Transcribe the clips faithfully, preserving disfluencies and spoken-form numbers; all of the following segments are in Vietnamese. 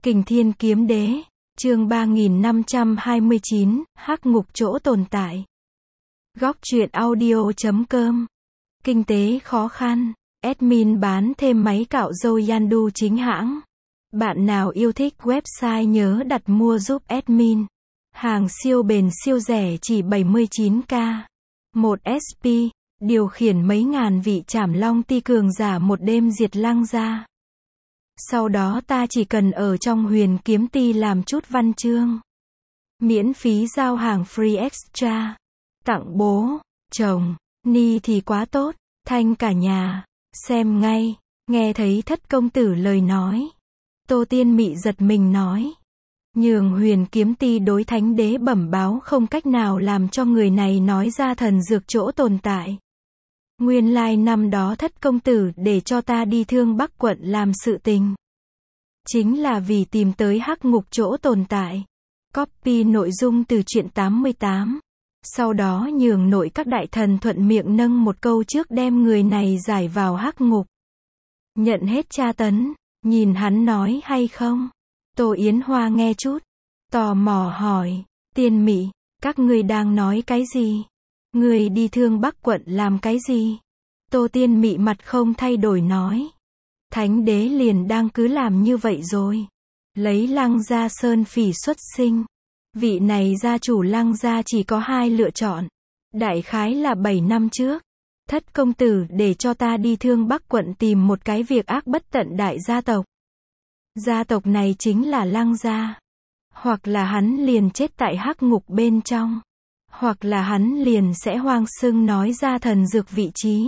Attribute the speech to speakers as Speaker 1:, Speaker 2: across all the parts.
Speaker 1: Kình Thiên Kiếm Đế, chương ba nghìn năm trăm hai mươi chín, Hắc Ngục chỗ tồn tại. Góc truyện audio chấm com. Kinh tế khó khăn, admin bán thêm máy cạo râu Yandu chính hãng. Bạn nào yêu thích website nhớ đặt mua giúp admin. Hàng siêu bền siêu rẻ chỉ bảy mươi chín k. một ét pê, điều khiển mấy ngàn vị Trảm Long Ti cường giả một đêm diệt Lăng Gia. Sau đó ta chỉ cần ở trong Huyền Kiếm Ti làm chút văn chương. Miễn phí giao hàng free extra. Tặng bố, chồng, ni thì quá tốt, thanh cả nhà. Xem ngay, nghe thấy thất công tử lời nói. Tô Tiên Mị giật mình nói. Nhường Huyền Kiếm Ti đối thánh đế bẩm báo không cách nào làm cho người này nói ra thần dược chỗ tồn tại. Nguyên lai năm đó thất công tử để cho ta đi Thương Bắc quận làm sự tình. Chính là vì tìm tới Hắc Ngục chỗ tồn tại. Copy nội dung từ truyện tám mươi tám. Sau đó nhường nội các đại thần thuận miệng nâng một câu trước đem người này giải vào Hắc Ngục. Nhận hết tra tấn, nhìn hắn nói hay không? Tô Yến Hoa nghe chút, tò mò hỏi, Tiên Mị, các ngươi đang nói cái gì? Người đi Thương Bắc quận làm cái gì? Tô Tiên Mị mặt không thay đổi nói. Thánh đế liền đang cứ làm như vậy rồi. Lấy Lăng Gia Sơn Phỉ xuất sinh. Vị này gia chủ Lăng Gia chỉ có hai lựa chọn. Đại khái là bảy năm trước. Thất công tử để cho ta đi Thương Bắc quận tìm một cái việc ác bất tận đại gia tộc. Gia tộc này chính là Lăng Gia. Hoặc là hắn liền chết tại Hắc Ngục bên trong. Hoặc là hắn liền sẽ hoang xưng nói ra thần dược vị trí.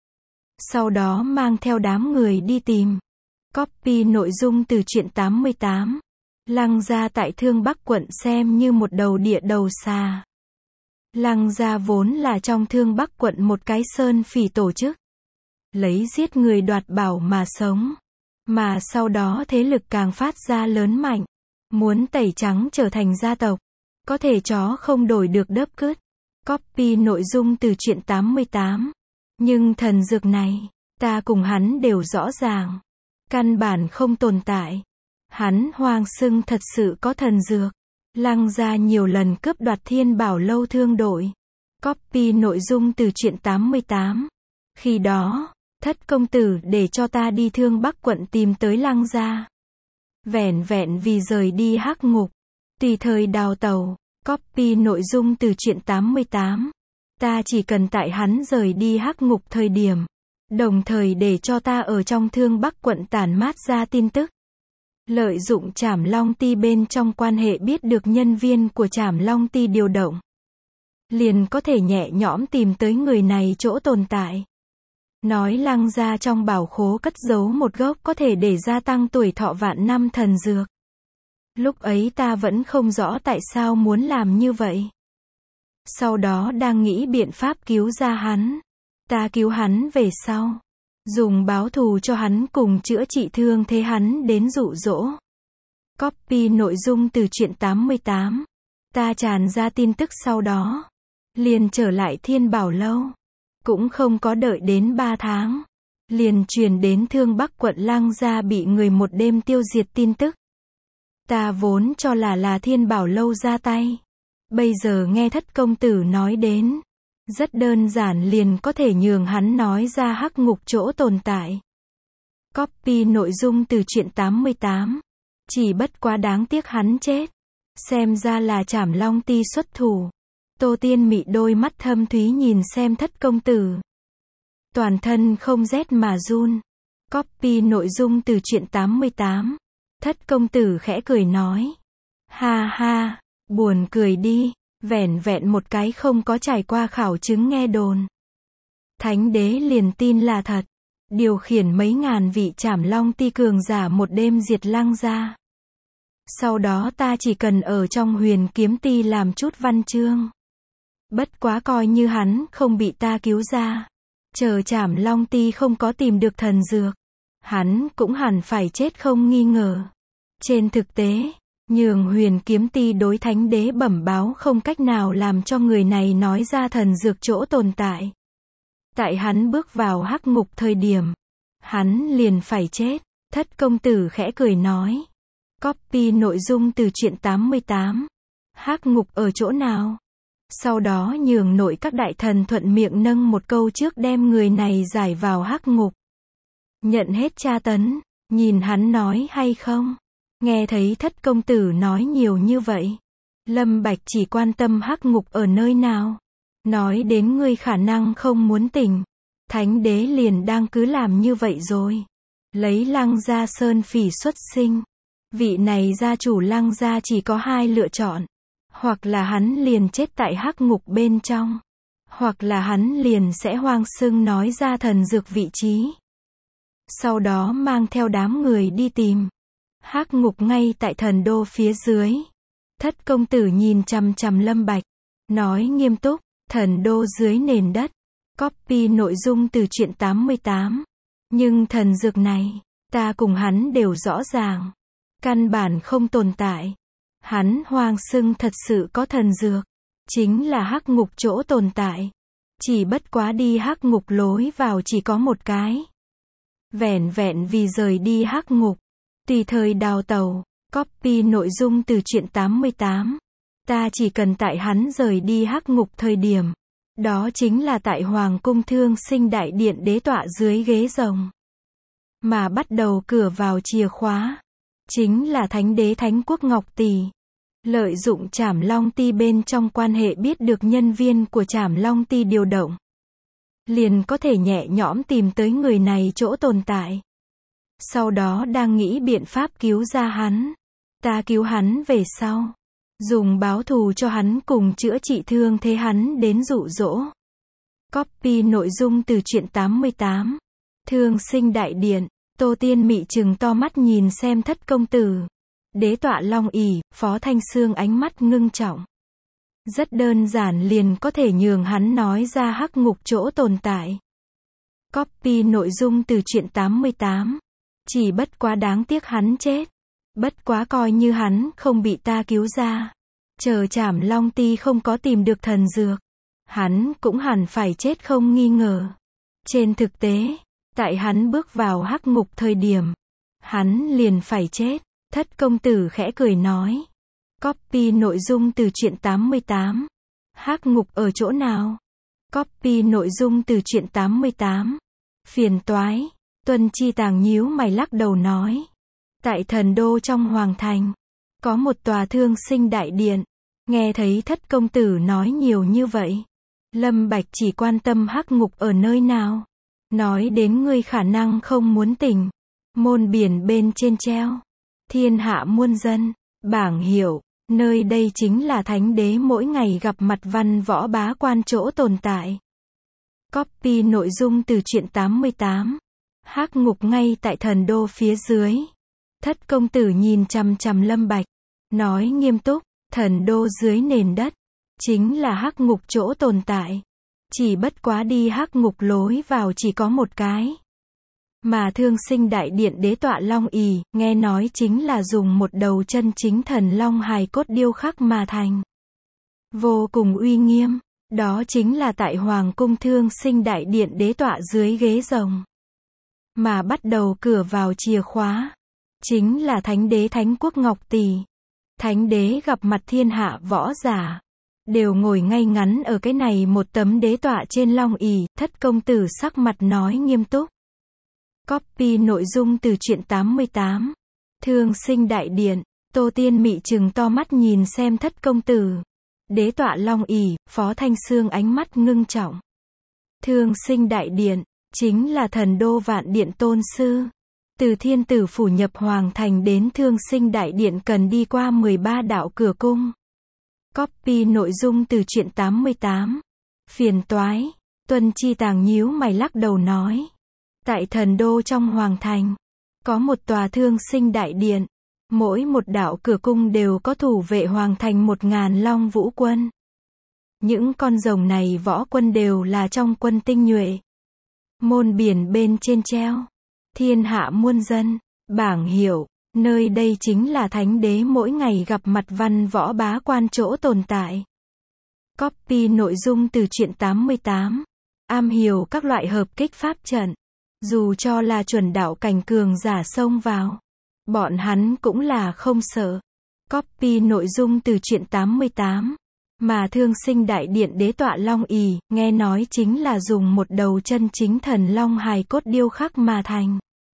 Speaker 1: Sau đó mang theo đám người đi tìm. Copy nội dung từ truyện tám mươi tám. Lăng Gia tại Thương Bắc quận xem như một đầu địa đầu xà. Lăng Gia vốn là trong Thương Bắc quận một cái sơn phỉ tổ chức. Lấy giết người đoạt bảo mà sống. Mà sau đó thế lực càng phát ra lớn mạnh. Muốn tẩy trắng trở thành gia tộc. Có thể chó không đổi được đớp cứt. Copy nội dung từ truyện tám mươi tám. Nhưng thần dược này, ta cùng hắn đều rõ ràng. Căn bản không tồn tại. Hắn hoang xưng thật sự có thần dược. Lăng Gia nhiều lần cướp đoạt Thiên Bảo Lâu thương đội. Copy nội dung từ truyện tám mươi tám. Khi đó, thất công tử để cho ta đi Thương Bắc quận tìm tới Lăng Gia. Vẻn vẹn vì rời đi Hắc Ngục. Tùy thời đào tàu. Copy nội dung từ truyện tám mươi tám. Ta chỉ cần tại hắn rời đi Hắc Ngục thời điểm. Đồng thời để cho ta ở trong Thương Bắc quận tản mát ra tin tức. Lợi dụng Trảm Long Ti bên trong quan hệ biết được nhân viên của Trảm Long Ti điều động. Liền có thể nhẹ nhõm tìm tới người này chỗ tồn tại. Nói Lăng Gia trong bảo khố cất giấu một gốc có thể để gia tăng tuổi thọ vạn năm thần dược. Lúc ấy ta vẫn không rõ tại sao muốn làm như vậy. Sau đó đang nghĩ biện pháp cứu ra hắn. Ta cứu hắn về sau. Dùng báo thù cho hắn cùng chữa trị thương thế hắn đến dụ dỗ. Copy nội dung từ truyện tám mươi tám. Ta tràn ra tin tức sau đó. Liền trở lại Thiên Bảo Lâu. Cũng không có đợi đến ba tháng. Liền truyền đến Thương Bắc quận Lăng Gia bị người một đêm tiêu diệt tin tức. Ta vốn cho là là Thiên Bảo Lâu ra tay. Bây giờ nghe thất công tử nói đến. Rất đơn giản liền có thể nhường hắn nói ra Hắc Ngục chỗ tồn tại. Copy nội dung từ truyện tám mươi tám. Chỉ bất quá đáng tiếc hắn chết. Xem ra là Trảm Long Ti xuất thủ. Tô Tiên Mị đôi mắt thâm thúy nhìn xem thất công tử. Toàn thân không rét mà run. Copy nội dung từ truyện tám mươi tám. Thất công tử khẽ cười nói. Ha ha, buồn cười đi. Vẻn vẹn một cái không có trải qua khảo chứng nghe đồn. Thánh đế liền tin là thật. Điều khiển mấy ngàn vị Trảm Long Ti cường giả một đêm diệt Lăng Gia. Sau đó ta chỉ cần ở trong Huyền Kiếm Ti làm chút văn chương. Bất quá coi như hắn không bị ta cứu ra. Chờ Trảm Long Ti không có tìm được thần dược. Hắn cũng hẳn phải chết không nghi ngờ. Trên thực tế, nhường Huyền Kiếm Ti đối thánh đế bẩm báo không cách nào làm cho người này nói ra thần dược chỗ tồn tại. Tại hắn bước vào Hắc Ngục thời điểm, hắn liền phải chết. Thất công tử khẽ cười nói. Copy nội dung từ truyện tám mươi tám. Hắc ngục ở chỗ nào? Sau đó nhường nội các đại thần thuận miệng nâng một câu trước đem người này giải vào hắc ngục. Nhận hết tra tấn, nhìn hắn nói hay không? Nghe thấy thất công tử nói nhiều như vậy. Lâm Bạch chỉ quan tâm hắc ngục ở nơi nào. Nói đến ngươi khả năng không muốn tỉnh. Thánh đế liền đang cứ làm như vậy rồi. Lấy Lăng Gia Sơn Phỉ xuất sinh. Vị này gia chủ Lăng Gia chỉ có hai lựa chọn. Hoặc là hắn liền chết tại hắc ngục bên trong. Hoặc là hắn liền sẽ hoang xưng nói ra thần dược vị trí. Sau đó mang theo đám người đi tìm. Hắc ngục ngay tại thần đô phía dưới. Thất công tử nhìn chằm chằm Lâm Bạch. Nói nghiêm túc, thần đô dưới nền đất. Copy nội dung từ truyện tám mươi tám. Nhưng thần dược này, ta cùng hắn đều rõ ràng. Căn bản không tồn tại. Hắn hoang xưng thật sự có thần dược. Chính là hắc ngục chỗ tồn tại. Chỉ bất quá đi hắc ngục lối vào chỉ có một cái. Vẻn vẹn vì rời đi hắc ngục. Tùy thời đào tàu. Copy nội dung từ truyện tám mươi tám. Ta chỉ cần tại hắn rời đi hắc ngục thời điểm. Đó chính là tại Hoàng cung Thương Sinh Đại Điện đế tọa dưới ghế rồng. Mà bắt đầu cửa vào chìa khóa. Chính là Thánh đế Thánh quốc Ngọc Tỷ. Lợi dụng Trảm Long Ti bên trong quan hệ biết được nhân viên của Trảm Long Ti điều động. Liền có thể nhẹ nhõm tìm tới người này chỗ tồn tại. Sau đó đang nghĩ biện pháp cứu ra hắn. Ta cứu hắn về sau. Dùng báo thù cho hắn cùng chữa trị thương thế hắn đến dụ dỗ. Copy nội dung từ truyện tám mươi tám. Thương Sinh Đại Điện. Tô Tiên Mị trừng to mắt nhìn xem thất công tử. Đế tọa Long ỷ, Phó Thanh Xương ánh mắt ngưng trọng. Rất đơn giản liền có thể nhường hắn nói ra hắc ngục chỗ tồn tại. Copy nội dung từ truyện tám mươi tám. Chỉ bất quá đáng tiếc hắn chết. Bất quá coi như hắn không bị ta cứu ra. Chờ Trảm Long Ti không có tìm được thần dược. Hắn cũng hẳn phải chết không nghi ngờ. Trên thực tế, tại hắn bước vào hắc ngục thời điểm, hắn liền phải chết. Thất công tử khẽ cười nói. Copy nội dung từ truyện tám mươi tám. Hắc ngục ở chỗ nào? Copy nội dung từ truyện tám mươi tám. Phiền toái. Tuân Chi Tàng nhíu mày lắc đầu nói. Tại thần đô trong hoàng thành, có một tòa Thương Sinh Đại Điện. Nghe thấy thất công tử nói nhiều như vậy. Lâm Bạch chỉ quan tâm hắc ngục ở nơi nào. Nói đến ngươi khả năng không muốn tỉnh. Môn biển bên trên treo. Thiên hạ muôn dân. Bảng hiệu. Nơi đây chính là thánh đế mỗi ngày gặp mặt văn võ bá quan chỗ tồn tại. Copy nội dung từ truyện tám mươi tám. Hắc ngục ngay tại thần đô phía dưới. Thất công tử nhìn chằm chằm Lâm Bạch. Nói nghiêm túc, thần đô dưới nền đất. Chính là hắc ngục chỗ tồn tại. Chỉ bất quá đi hắc ngục lối vào chỉ có một cái. Mà Thương Sinh Đại Điện đế tọa Long ỷ, nghe nói chính là dùng một đầu chân chính thần long hài cốt điêu khắc mà thành. Vô cùng uy nghiêm. Đó chính là tại Hoàng cung Thương Sinh Đại Điện đế tọa dưới ghế rồng. Mà bắt đầu cửa vào chìa khóa. Chính là Thánh đế Thánh quốc Ngọc Tỷ. Thánh đế gặp mặt thiên hạ võ giả. Đều ngồi ngay ngắn ở cái này một tấm đế tọa trên Long ỷ. Thất công tử sắc mặt nói nghiêm túc. Copy nội dung từ truyện tám mươi tám. Thương Sinh Đại Điện. Tô Tiên Mị trừng to mắt nhìn xem thất công tử. Đế tọa Long ỷ, Phó Thanh Xương ánh mắt ngưng trọng. Thương Sinh Đại Điện. Chính là thần đô Vạn Điện tôn sư. Từ Thiên Tử phủ nhập hoàng thành đến Thương Sinh Đại Điện cần đi qua mười ba đạo cửa cung. Copy nội dung từ truyện tám mươi tám. Phiền toái. Tuân Chi Tàng nhíu mày lắc đầu nói. Tại thần đô trong hoàng thành, có một tòa Thương Sinh Đại Điện. Mỗi một đạo cửa cung đều có thủ vệ hoàng thành một ngàn long vũ quân. Những con rồng này võ quân đều là trong quân tinh nhuệ. Môn biển bên trên treo. Thiên hạ muôn dân. Bảng hiệu. Nơi đây chính là thánh đế mỗi ngày gặp mặt văn võ bá quan chỗ tồn tại. Copy nội dung từ truyện tám mươi tám. Am hiểu các loại hợp kích pháp trận. Dù cho là chuẩn đạo cảnh cường giả xông vào. Bọn hắn cũng là không sợ. Copy nội dung từ truyện tám mươi tám. Mà Thương Sinh Đại Điện đế tọa long ỷ, nghe nói chính là dùng một đầu chân chính thần long hài cốt điêu khắc mà thành.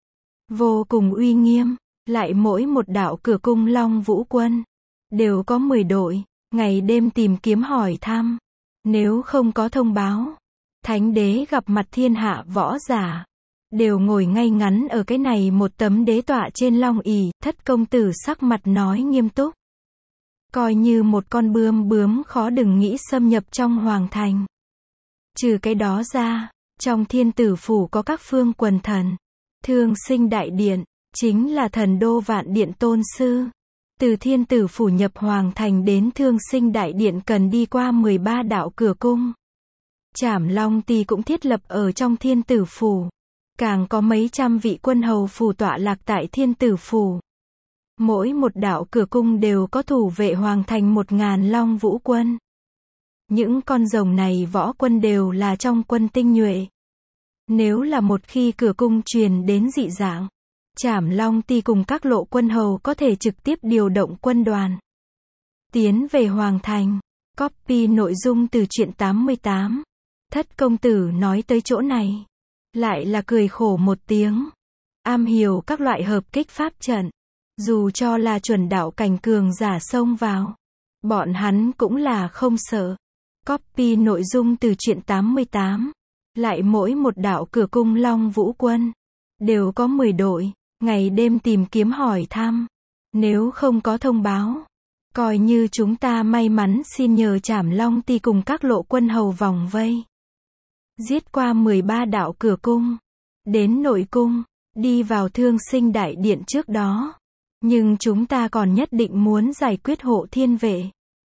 Speaker 1: Vô cùng uy nghiêm, lại mỗi một đạo cửa cung Long Vũ Quân đều có mười đội, ngày đêm tìm kiếm hỏi thăm. Nếu không có thông báo, Thánh đế gặp mặt thiên hạ võ giả, đều ngồi ngay ngắn ở cái này một tấm đế tọa trên long ỷ. Thất công tử sắc mặt nói nghiêm túc. Coi như một con bươm bướm khó đừng nghĩ xâm nhập trong hoàng thành. Trừ cái đó ra, trong thiên tử phủ có các phương quần thần. Thương Sinh Đại Điện, chính là thần đô vạn điện tôn sư. Từ thiên tử phủ nhập hoàng thành đến Thương Sinh Đại Điện cần đi qua mười ba đạo cửa cung. Trảm Long Tỳ cũng thiết lập ở trong thiên tử phủ. Càng có mấy trăm vị quân hầu phủ tọa lạc tại thiên tử phủ. Mỗi một đạo cửa cung đều có thủ vệ hoàng thành một ngàn Long Vũ Quân. Những con rồng này võ quân đều là trong quân tinh nhuệ. Nếu là một khi cửa cung truyền đến dị dạng, Trảm Long Tỳ cùng các lộ quân hầu có thể trực tiếp điều động quân đoàn tiến về hoàng thành. Copy nội dung từ truyện tám mươi tám. Thất công tử nói tới chỗ này, lại là cười khổ một tiếng. Am hiểu các loại hợp kích pháp trận, dù cho là chuẩn đạo cảnh cường giả xông vào, bọn hắn cũng là không sợ. Copy nội dung từ truyện tám mươi tám. Lại mỗi một đạo cửa cung Long Vũ Quân đều có mười đội, ngày đêm tìm kiếm hỏi thăm. Nếu không có thông báo, coi như chúng ta may mắn xin nhờ Trảm Long Tỳ cùng các lộ quân hầu vòng vây, giết qua mười ba đạo cửa cung, đến nội cung, đi vào Thương Sinh Đại Điện trước đó. Nhưng chúng ta còn nhất định muốn giải quyết Hộ Thiên Vệ.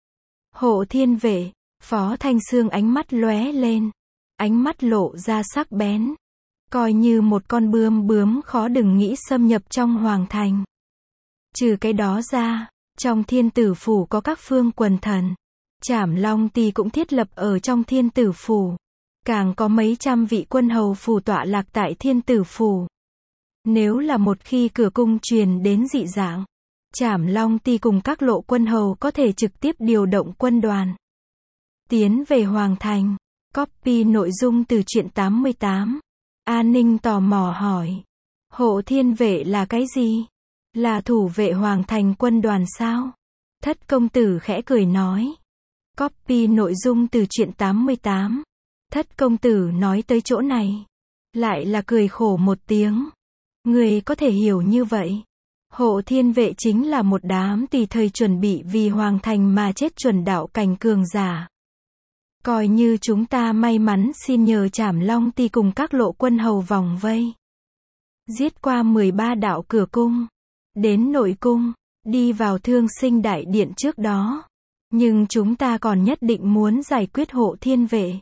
Speaker 1: Hộ Thiên Vệ, Phó Thanh Xương ánh mắt lóe lên, ánh mắt lộ ra sắc bén. Coi như một con bươm bướm khó đừng nghĩ xâm nhập trong hoàng thành. Trừ cái đó ra, trong thiên tử phủ có các phương quần thần. Trảm Long Tỳ cũng thiết lập ở trong thiên tử phủ. Càng có mấy trăm vị quân hầu phủ tọa lạc tại thiên tử phủ. Nếu là một khi cửa cung truyền đến dị dạng, Trảm Long Tỳ cùng các lộ quân hầu có thể trực tiếp điều động quân đoàn tiến về hoàng thành. Copy nội dung từ truyện tám mươi tám. An Ninh tò mò hỏi. Hộ Thiên Vệ là cái gì? Là thủ vệ hoàng thành quân đoàn sao? Thất công tử khẽ cười nói. Copy nội dung từ truyện tám mươi tám. Thất công tử nói tới chỗ này, lại là cười khổ một tiếng. Người có thể hiểu như vậy. Hộ Thiên Vệ chính là một đám tùy thời chuẩn bị vì hoàng thành mà chết chuẩn đạo cảnh cường giả. Coi như chúng ta may mắn xin nhờ Trảm Long Tỳ cùng các lộ quân hầu vòng vây, giết qua mười ba đạo cửa cung, đến nội cung, đi vào Thương Sinh Đại Điện trước đó. Nhưng chúng ta còn nhất định muốn giải quyết Hộ Thiên Vệ.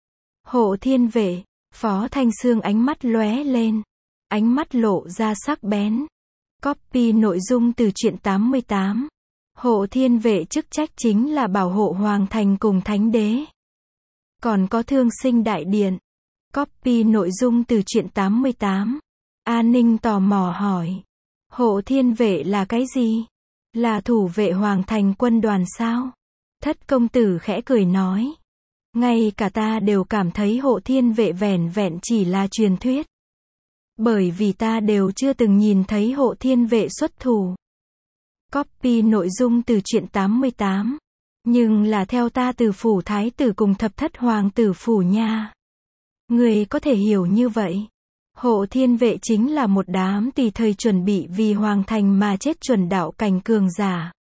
Speaker 1: Hộ Thiên Vệ, Phó Thanh Xương ánh mắt lóe lên, ánh mắt lộ ra sắc bén. Copy nội dung từ truyện tám mươi tám. Hộ Thiên Vệ chức trách chính là bảo hộ hoàng thành cùng Thánh đế. Còn có Thương Sinh Đại Điện. Copy nội dung từ truyện tám mươi tám. An Ninh tò mò hỏi. Hộ Thiên Vệ là cái gì? Là thủ vệ hoàng thành quân đoàn sao? Thất công tử khẽ cười nói. Ngay cả ta đều cảm thấy Hộ Thiên Vệ vẻn vẹn chỉ là truyền thuyết. Bởi vì ta đều chưa từng nhìn thấy Hộ Thiên Vệ xuất thủ. Copy nội dung từ truyện tám mươi tám. Nhưng là theo ta từ phủ thái tử cùng thập thất hoàng tử phủ nha. Người có thể hiểu như vậy. Hộ Thiên Vệ chính là một đám tùy thời chuẩn bị vì hoàng thành mà chết chuẩn đạo cảnh cường giả.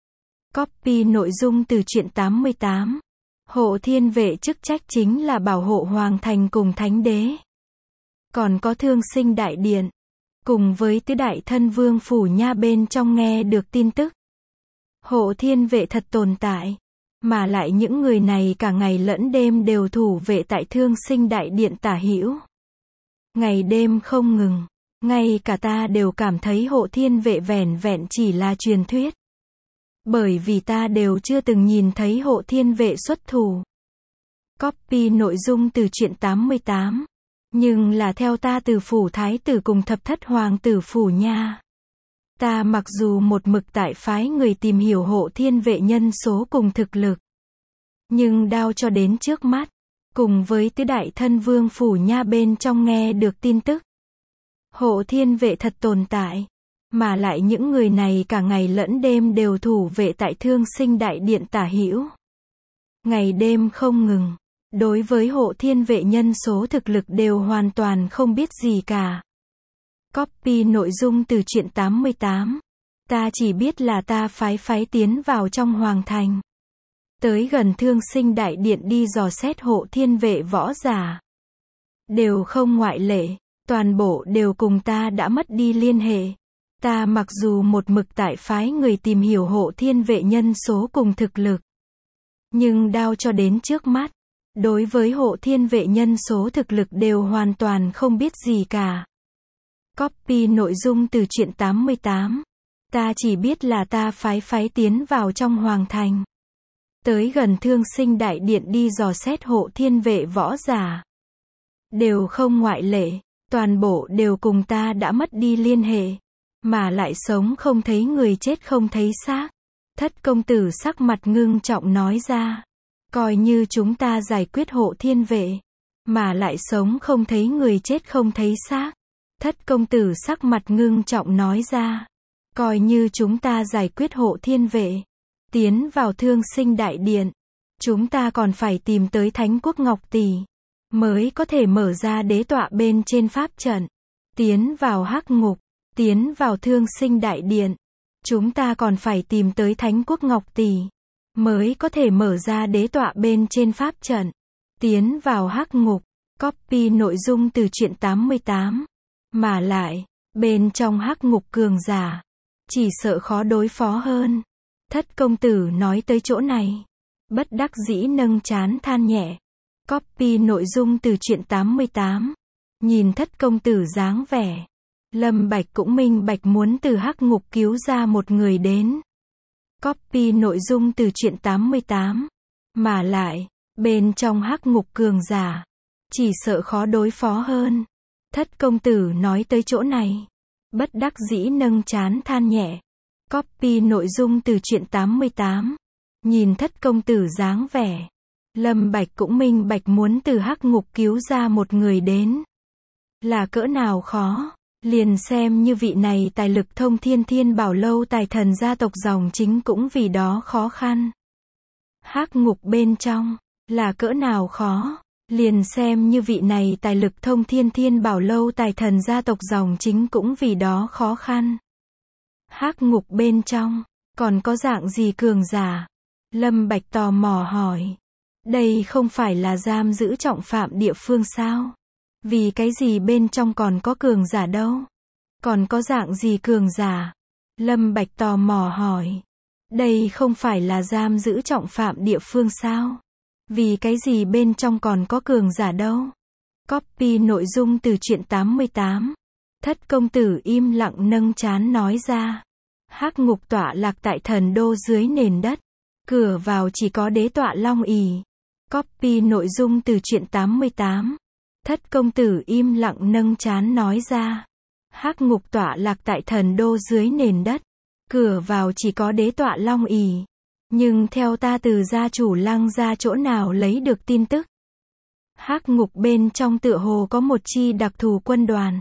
Speaker 1: Copy nội dung từ truyện tám mươi tám. Hộ Thiên Vệ chức trách chính là bảo hộ hoàng thành cùng Thánh đế. Còn có Thương Sinh Đại Điện, cùng với tứ đại thân vương phủ nha bên trong nghe được tin tức. Hộ Thiên Vệ thật tồn tại. Mà lại những người này cả ngày lẫn đêm đều thủ vệ tại Thương Sinh Đại Điện tả hữu. Ngày đêm không ngừng. Ngay cả ta đều cảm thấy Hộ Thiên Vệ vẻn vẹn chỉ là truyền thuyết. Bởi vì ta đều chưa từng nhìn thấy Hộ Thiên Vệ xuất thủ. Copy nội dung từ truyện tám mươi tám. Nhưng là theo ta từ phủ thái tử cùng thập thất hoàng tử phủ nha. Ta mặc dù một mực tại phái người tìm hiểu hộ thiên vệ nhân số cùng thực lực. Nhưng đao cho đến trước mắt, cùng với tứ đại thân vương phủ nha bên trong nghe được tin tức. Hộ thiên vệ thật tồn tại. Mà lại những người này cả ngày lẫn đêm đều thủ vệ tại Thương Sinh Đại Điện tả hữu. Ngày đêm không ngừng. Đối với hộ thiên vệ nhân số thực lực đều hoàn toàn không biết gì cả. Copy nội dung từ truyện tám mươi tám. Ta chỉ biết là ta phái phái tiến vào trong hoàng thành. Tới gần Thương Sinh Đại Điện đi dò xét hộ thiên vệ võ giả. Đều không ngoại lệ. Toàn bộ đều cùng ta đã mất đi liên hệ. Ta mặc dù một mực tại phái người tìm hiểu hộ thiên vệ nhân số cùng thực lực. Nhưng đao cho đến trước mắt. Đối với hộ thiên vệ nhân số thực lực đều hoàn toàn không biết gì cả. Copy nội dung từ truyện tám mươi tám. Ta chỉ biết là ta phái phái tiến vào trong hoàng thành. Tới gần Thương Sinh Đại Điện đi dò xét hộ thiên vệ võ giả. Đều không ngoại lệ. Toàn bộ đều cùng ta đã mất đi liên hệ. Mà lại sống không thấy người chết không thấy xác. Thất công tử sắc mặt ngưng trọng nói ra. Coi như chúng ta giải quyết hộ thiên vệ. Mà lại sống không thấy người chết không thấy xác. Thất công tử sắc mặt ngưng trọng nói ra. Coi như chúng ta giải quyết hộ thiên vệ. Tiến vào Thương Sinh Đại Điện. Chúng ta còn phải tìm tới Thánh Quốc Ngọc Tỷ. Mới có thể mở ra đế tọa bên trên pháp trận. Tiến vào hắc ngục. Tiến vào Thương Sinh Đại Điện. Chúng ta còn phải tìm tới Thánh Quốc Ngọc Tỷ. Mới có thể mở ra đế tọa bên trên pháp trận. Tiến vào hắc ngục. Copy nội dung từ truyện tám mươi tám. Mà lại, bên trong hắc ngục cường giả. Chỉ sợ khó đối phó hơn. Thất công tử nói tới chỗ này. Bất đắc dĩ nâng trán than nhẹ. Copy nội dung từ truyện tám mươi tám. Nhìn thất công tử dáng vẻ. Lâm Bạch cũng minh bạch muốn từ hắc ngục cứu ra một người đến. Copy nội dung từ truyện tám mươi tám. Mà lại, bên trong hắc ngục cường giả. Chỉ sợ khó đối phó hơn. Thất công tử nói tới chỗ này. Bất đắc dĩ nâng trán than nhẹ. Copy nội dung từ truyện tám mươi tám. Nhìn thất công tử dáng vẻ. Lâm Bạch cũng minh bạch muốn từ hắc ngục cứu ra một người đến. Là cỡ nào khó. Liền xem như vị này tài lực thông thiên thiên bảo lâu tài thần gia tộc dòng chính cũng vì đó khó khăn. Hắc ngục bên trong. Là cỡ nào khó. Liền xem như vị này tài lực thông thiên thiên bảo lâu tài thần gia tộc dòng chính cũng vì đó khó khăn. Hắc ngục bên trong. Còn có dạng gì cường giả? Lâm Bạch tò mò hỏi. Đây không phải là giam giữ trọng phạm địa phương sao? Vì cái gì bên trong còn có cường giả đâu? Còn có dạng gì cường giả? Lâm Bạch tò mò hỏi. Đây không phải là giam giữ trọng phạm địa phương sao? Vì cái gì bên trong còn có cường giả đâu? Copy nội dung từ truyện tám mươi tám. Thất công tử im lặng nâng trán nói ra. Hắc ngục tọa lạc tại thần đô dưới nền đất. Cửa vào chỉ có đế tọa long ỷ. Copy nội dung từ truyện tám mươi tám. Thất công tử im lặng nâng trán nói ra. Hắc ngục tọa lạc tại thần đô dưới nền đất. Cửa vào chỉ có đế tọa long ỷ. Nhưng theo ta từ gia chủ Lăng ra chỗ nào lấy được tin tức. Hắc ngục bên trong tựa hồ có một chi đặc thù quân đoàn.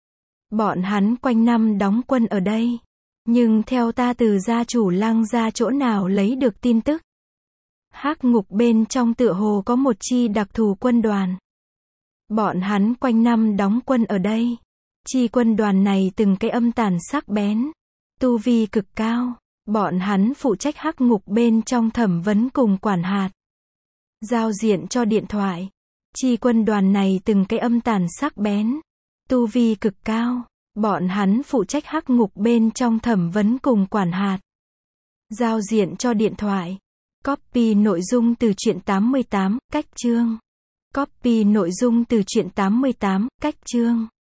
Speaker 1: Bọn hắn quanh năm đóng quân ở đây. Nhưng theo ta từ gia chủ Lăng ra chỗ nào lấy được tin tức. Hắc ngục bên trong tựa hồ có một chi đặc thù quân đoàn. Bọn hắn quanh năm đóng quân ở đây. Chi quân đoàn này từng cái âm tàn sắc bén. Tu vi cực cao. Bọn hắn phụ trách hắc ngục bên trong thẩm vấn cùng quản hạt. Giao diện cho điện thoại. Chi quân đoàn này từng cái âm tàn sắc bén. Tu vi cực cao. Bọn hắn phụ trách hắc ngục bên trong thẩm vấn cùng quản hạt. Giao diện cho điện thoại. Copy nội dung từ truyện tám mươi tám, cách chương. Copy nội dung từ truyện tám mươi tám, cách chương.